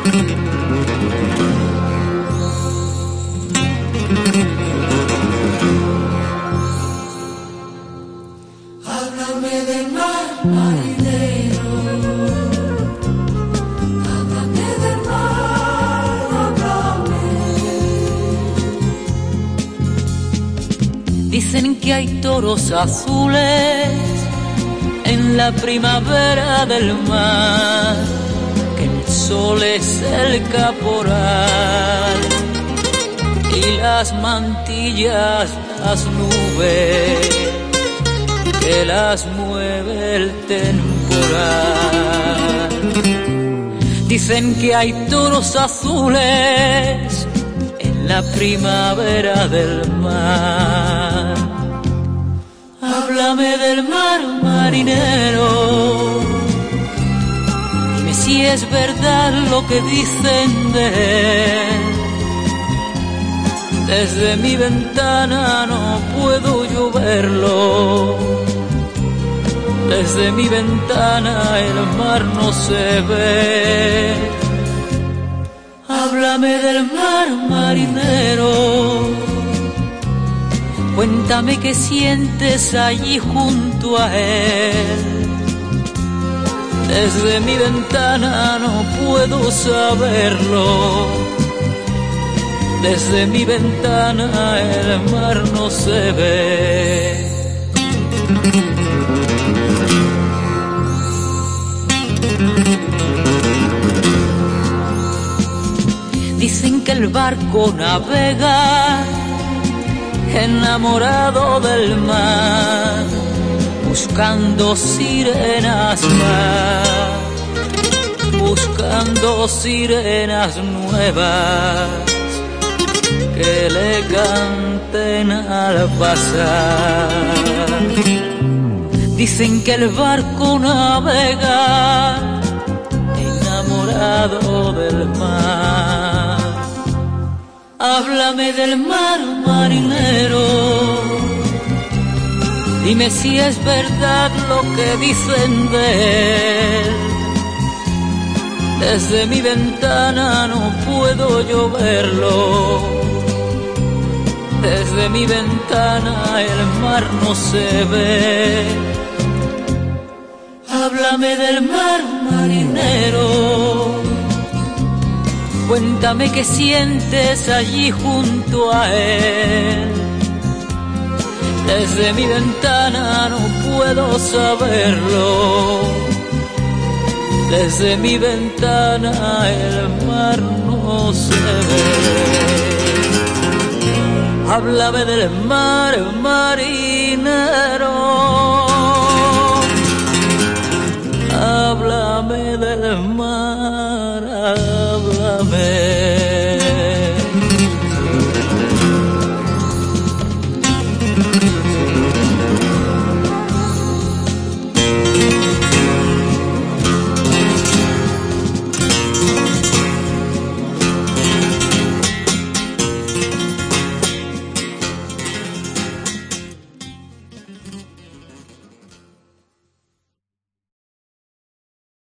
Háblame del mar, marinero. Háblame del mar, háblame. Dicen que hay toros azules en la primavera del mar, que el sol es el caporal y las mantillas las nubes que las mueve el temporal. Dicen que hay toros azules en la primavera del mar. Háblame del mar, marinero. Dime si es verdad lo que dicen de él. Desde mi ventana no puedo yo verlo. Desde mi ventana el mar no se ve. Háblame del mar, marinero. Cuéntame qué sientes allí junto a él. Desde mi ventana no puedo saberlo. Desde mi ventana el mar no se ve. Dicen que el barco navega enamorado del mar, buscando sirenas más, buscando sirenas nuevas que le canten al pasar. Dicen que el barco navega enamorado del mar. Háblame del mar, marinero. Dime si es verdad lo que dicen de él. Desde mi ventana no puedo yo verlo. Desde mi ventana el mar no se ve. Háblame del mar, marinero. Cuéntame qué sientes allí junto a él. Desde mi ventana no puedo saberlo. Desde mi ventana el mar no se ve. Háblame del mar, marinero.